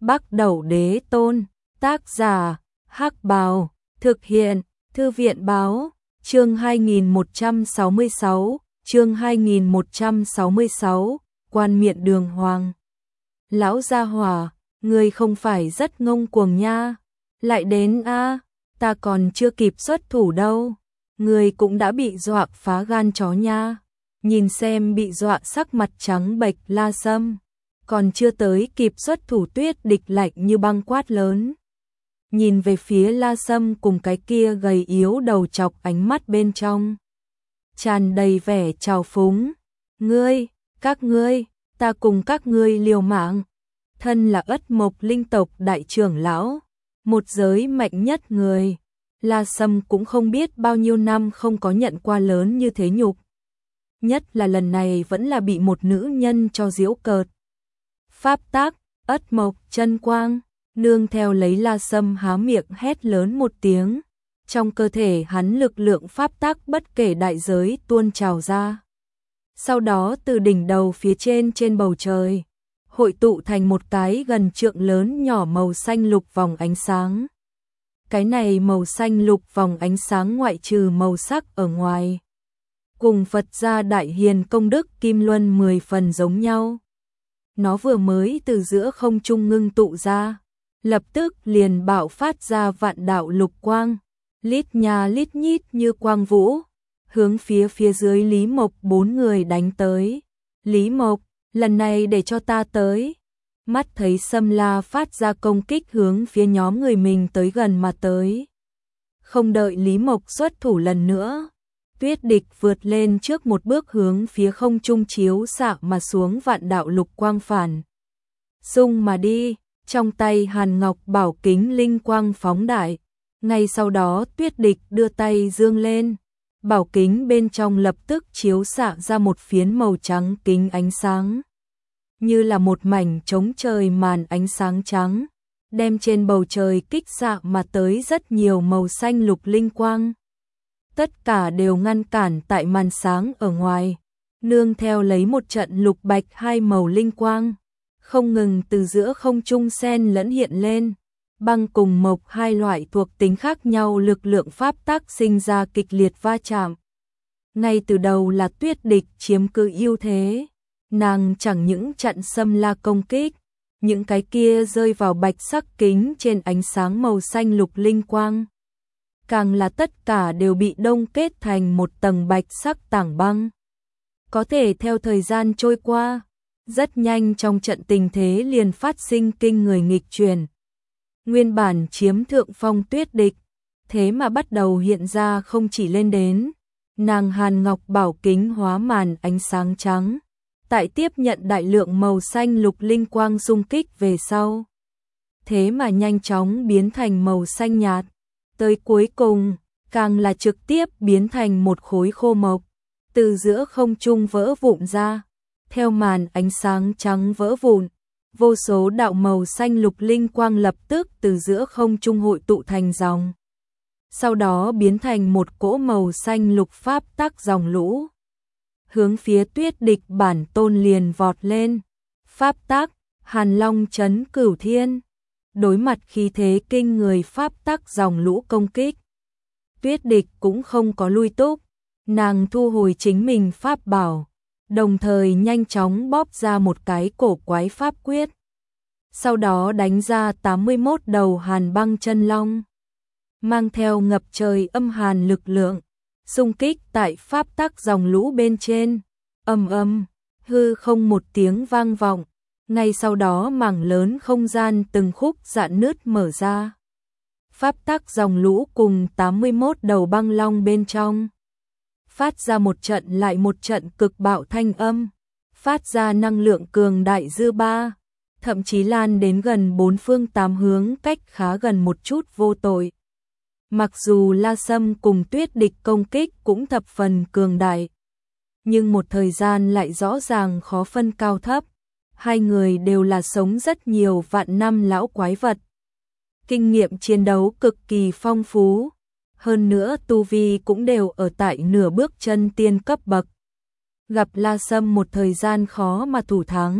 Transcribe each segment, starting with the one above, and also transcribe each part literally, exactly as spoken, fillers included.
Bắc Đẩu Đế Tôn, tác giả, Hắc Bào, thực hiện, Thư viện báo, chương hai nghìn một trăm sáu mươi sáu, chương hai nghìn một trăm sáu mươi sáu, Quan Miện Đường Hoàng. Lão gia hỏa, ngươi không phải rất ngông cuồng nha, lại đến a, ta còn chưa kịp xuất thủ đâu, ngươi cũng đã bị dọa phá gan chó nha. Nhìn xem bị dọa sắc mặt trắng bệch La Sâm, còn chưa tới kịp xuất thủ Tuyết Địch lạnh như băng quát lớn. Nhìn về phía La Sâm cùng cái kia gầy yếu đầu chọc, ánh mắt bên trong tràn đầy vẻ trào phúng. Ngươi, các ngươi, ta cùng các ngươi liều mạng. Thân là Ất Mộc linh tộc đại trưởng lão, một giới mạnh nhất người, La Sâm cũng không biết bao nhiêu năm không có nhận qua lớn như thế nhục. Nhất là lần này vẫn là bị một nữ nhân cho giễu cợt. Pháp tác, Ất Mộc chân quang, nương theo lấy La Sâm há miệng hét lớn một tiếng. Trong cơ thể hắn lực lượng pháp tác bất kể đại giới tuôn trào ra. Sau đó từ đỉnh đầu phía trên trên bầu trời, hội tụ thành một cái gần trượng lớn nhỏ màu xanh lục vòng ánh sáng. Cái này màu xanh lục vòng ánh sáng ngoại trừ màu sắc ở ngoài, cùng Phật gia Đại Hiền công đức Kim Luân mười phần giống nhau. Nó vừa mới từ giữa không trung ngưng tụ ra, lập tức liền bạo phát ra vạn đạo lục quang, lít nha lít nhít như quang vũ, hướng phía phía dưới Lý Mộc bốn người đánh tới. Lý Mộc, lần này để cho ta tới. Mắt thấy Sâm La phát ra công kích hướng phía nhóm người mình tới gần mà tới. Không đợi Lý Mộc xuất thủ lần nữa, Tuyết Địch vượt lên trước một bước hướng phía không trung chiếu xạ mà xuống vạn đạo lục quang phản xung mà đi, trong tay Hàn Ngọc bảo kính linh quang phóng đại. Ngay sau đó Tuyết Địch đưa tay dương lên, bảo kính bên trong lập tức chiếu xạ ra một phiến màu trắng kính ánh sáng, như là một mảnh trống trời màn ánh sáng trắng, đem trên bầu trời kích xạ mà tới rất nhiều màu xanh lục linh quang. Tất cả đều ngăn cản tại màn sáng ở ngoài, nương theo lấy một trận lục bạch hai màu linh quang, không ngừng từ giữa không trung xen lẫn hiện lên. Băng cùng mộc hai loại thuộc tính khác nhau lực lượng pháp tác sinh ra kịch liệt va chạm. Ngay từ đầu là Tuyết Địch chiếm cứ ưu thế, nàng chẳng những chặn Sâm La công kích, những cái kia rơi vào bạch sắc kính trên ánh sáng màu xanh lục linh quang, càng là tất cả đều bị đông kết thành một tầng bạch sắc tảng băng. Có thể theo thời gian trôi qua, rất nhanh trong trận tình thế liền phát sinh kinh người nghịch chuyển. Nguyên bản chiếm thượng phong Tuyết Địch, thế mà bắt đầu hiện ra không chỉ lên đến, nàng Hàn Ngọc bảo kính hóa màn ánh sáng trắng, tại tiếp nhận đại lượng màu xanh lục linh quang xung kích về sau, thế mà nhanh chóng biến thành màu xanh nhạt, tới cuối cùng, càng là trực tiếp biến thành một khối khô mộc, từ giữa không trung vỡ vụn ra, theo màn ánh sáng trắng vỡ vụn. Vô số đạo màu xanh lục linh quang lập tức từ giữa không trung hội tụ thành dòng, sau đó biến thành một cỗ màu xanh lục pháp tác dòng lũ, hướng phía Tuyết Địch bản tôn liền vọt lên. Pháp tác, Hàn Long chấn cửu thiên, đối mặt khí thế kinh người pháp tác dòng lũ công kích, Tuyết Địch cũng không có lui túc, nàng thu hồi chính mình pháp bảo, đồng thời nhanh chóng bóp ra một cái cổ quái pháp quyết. Sau đó đánh ra tám mươi mốt đầu hàn băng chân long, mang theo ngập trời âm hàn lực lượng, xung kích tại pháp tác dòng lũ bên trên. Ầm ầm, hư không một tiếng vang vọng, ngay sau đó mảng lớn không gian từng khúc rạn nứt mở ra. Pháp tác dòng lũ cùng tám mươi mốt đầu băng long bên trong phát ra một trận lại một trận cực bạo thanh âm, phát ra năng lượng cường đại dư ba, thậm chí lan đến gần bốn phương tám hướng cách khá gần một chút vô tội. Mặc dù La Sâm cùng Tuyết Địch công kích cũng thập phần cường đại, nhưng một thời gian lại rõ ràng khó phân cao thấp, hai người đều là sống rất nhiều vạn năm lão quái vật. Kinh nghiệm chiến đấu cực kỳ phong phú, hơn nữa tu vi cũng đều ở tại nửa bước chân tiên cấp bậc. Gặp La Sâm một thời gian khó mà thủ thắng,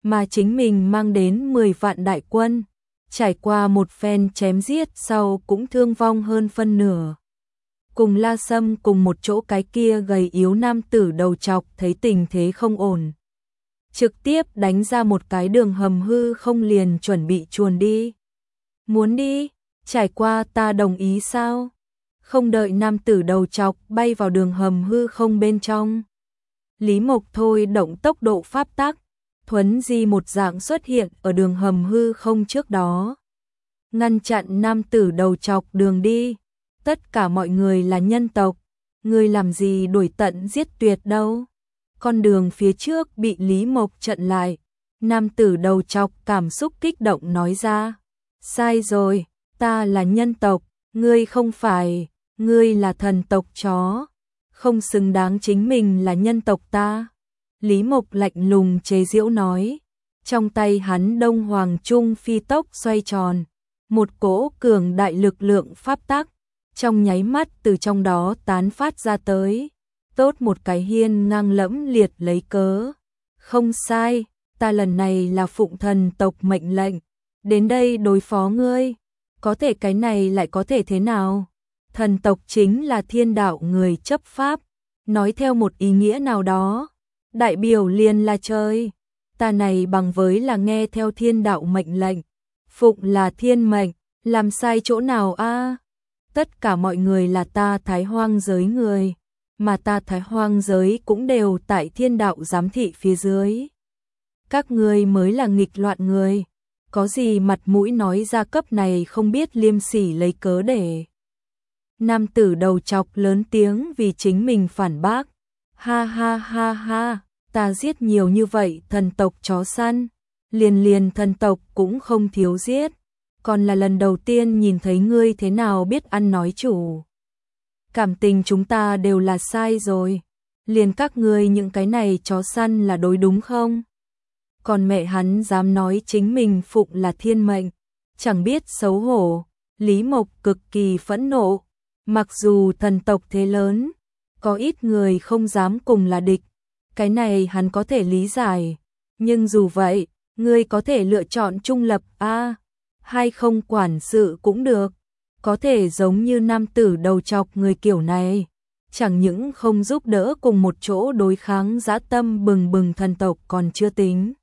mà chính mình mang đến mười vạn đại quân, trải qua một phen chém giết sau cũng thương vong hơn phân nửa. Cùng La Sâm cùng một chỗ cái kia gầy yếu nam tử đầu trọc thấy tình thế không ổn, trực tiếp đánh ra một cái đường hầm hư không liền chuẩn bị chuồn đi. Muốn đi, trải qua ta đồng ý sao? Không đợi nam tử đầu trọc bay vào đường hầm hư không bên trong, Lý Mộc thôi động tốc độ pháp tắc, thuấn di một dạng xuất hiện ở đường hầm hư không trước đó, ngăn chặn nam tử đầu trọc đường đi. Tất cả mọi người là nhân tộc, ngươi làm gì đuổi tận giết tuyệt đâu. Con đường phía trước bị Lý Mộc chặn lại, nam tử đầu trọc cảm xúc kích động nói ra. Sai rồi, ta là nhân tộc, ngươi không phải, ngươi là thần tộc chó, không xứng đáng chính mình là nhân tộc ta. Lý Mộc lạnh lùng chế giễu nói, trong tay hắn Đông Hoàng Trung phi tốc xoay tròn, một cỗ cường đại lực lượng pháp tắc trong nháy mắt từ trong đó tán phát ra tới. Tốt một cái hiên ngang lẫm liệt lấy cớ. Không sai, ta lần này là phụng thần tộc mệnh lệnh, đến đây đối phó ngươi. Có thể cái này lại có thể thế nào? Thần tộc chính là thiên đạo người chấp pháp, nói theo một ý nghĩa nào đó, đại biểu liền là trời. Ta này bằng với là nghe theo thiên đạo mệnh lệnh, phụng là thiên mệnh, làm sai chỗ nào a? Tất cả mọi người là ta Thái Hoang giới người, mà ta Thái Hoang giới cũng đều tại thiên đạo giám thị phía dưới. Các ngươi mới là nghịch loạn người, có gì mặt mũi nói ra cấp này không biết liêm sỉ lấy cớ để. Nam tử đầu chọc lớn tiếng vì chính mình phản bác. Ha ha ha ha, ta giết nhiều như vậy thần tộc chó săn, liền liền thần tộc cũng không thiếu giết. Còn là lần đầu tiên nhìn thấy ngươi thế nào biết ăn nói chủ. Cảm tình chúng ta đều là sai rồi, liền các ngươi những cái này chó săn là đối đúng không? Còn mẹ hắn dám nói chính mình phụng là thiên mệnh, chẳng biết xấu hổ. Lý Mộc cực kỳ phẫn nộ, mặc dù thần tộc thế lớn, có ít người không dám cùng là địch, cái này hắn có thể lý giải, nhưng dù vậy, ngươi có thể lựa chọn trung lập a, à, hay không quản sự cũng được, có thể giống như nam tử đầu chọc người kiểu này, chẳng những không giúp đỡ cùng một chỗ đối kháng dã tâm bừng bừng thần tộc còn chưa tính,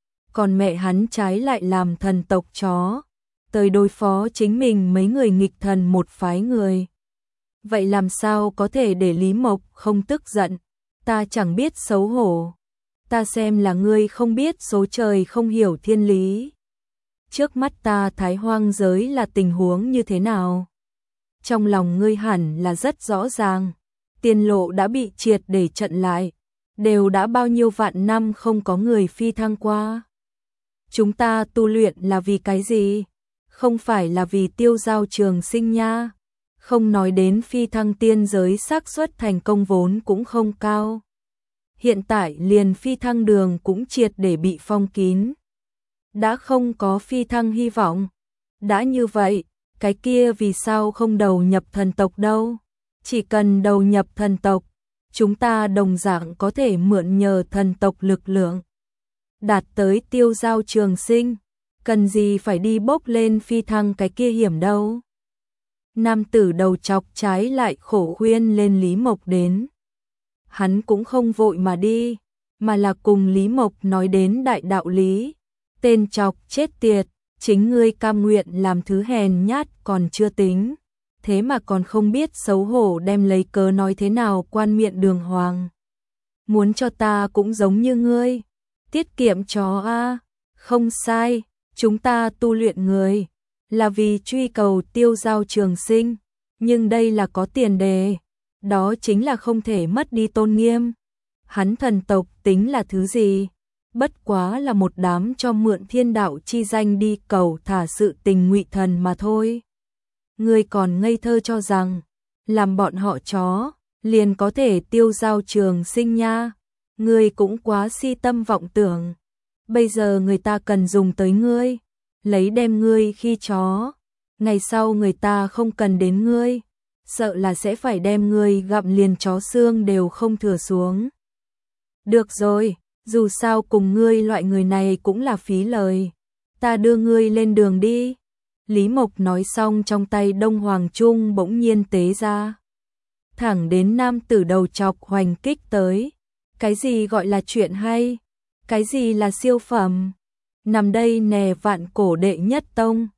còn mẹ hắn trái lại làm thần tộc chó, tới đối phó chính mình mấy người nghịch thần một phái người. Vậy làm sao có thể để Lý Mộc không tức giận? Ta chẳng biết xấu hổ, ta xem là ngươi không biết số trời không hiểu thiên lý. Trước mắt ta Thái Hoang giới là tình huống như thế nào? Trong lòng ngươi hẳn là rất rõ ràng, tiên lộ đã bị triệt để chặn lại, đều đã bao nhiêu vạn năm không có người phi thăng qua. Chúng ta tu luyện là vì cái gì? Không phải là vì tiêu giao trường sinh nha. Không nói đến phi thăng tiên giới xác suất thành công vốn cũng không cao. Hiện tại liền phi thăng đường cũng triệt để bị phong kín. Đã không có phi thăng hy vọng. Đã như vậy, cái kia vì sao không đầu nhập thần tộc đâu? Chỉ cần đầu nhập thần tộc, chúng ta đồng dạng có thể mượn nhờ thần tộc lực lượng, đạt tới tiêu giao trường sinh, cần gì phải đi bốc lên phi thăng cái kia hiểm đâu. Nam tử đầu chọc trái lại khổ khuyên lên Lý Mộc đến. Hắn cũng không vội mà đi, mà là cùng Lý Mộc nói đến đại đạo lý. Tên chọc chết tiệt, chính ngươi cam nguyện làm thứ hèn nhát còn chưa tính, thế mà còn không biết xấu hổ đem lấy cớ nói thế nào quan miệng đường hoàng. Muốn cho ta cũng giống như ngươi, tiết kiệm chó a, không sai, chúng ta tu luyện người là vì truy cầu tiêu giao trường sinh, nhưng đây là có tiền đề, đó chính là không thể mất đi tôn nghiêm. Hắn thần tộc tính là thứ gì? Bất quá là một đám cho mượn thiên đạo chi danh đi cầu thả sự tình ngụy thần mà thôi. Ngươi còn ngây thơ cho rằng làm bọn họ chó liền có thể tiêu giao trường sinh nha. Ngươi cũng quá si tâm vọng tưởng. Bây giờ người ta cần dùng tới ngươi, lấy đem ngươi khi chó, ngày sau người ta không cần đến ngươi, sợ là sẽ phải đem ngươi gặm liền chó xương đều không thừa xuống. Được rồi, Dù sao cùng ngươi loại người này cũng là phí lời. Ta đưa ngươi lên đường đi. Lý Mộc nói xong trong tay Đông Hoàng Trung bỗng nhiên tế ra. Thẳng đến nam tử đầu chọc hoành kích tới. Cái gì gọi là chuyện hay? Cái gì là siêu phẩm? Nằm đây nè vạn cổ đệ nhất tông.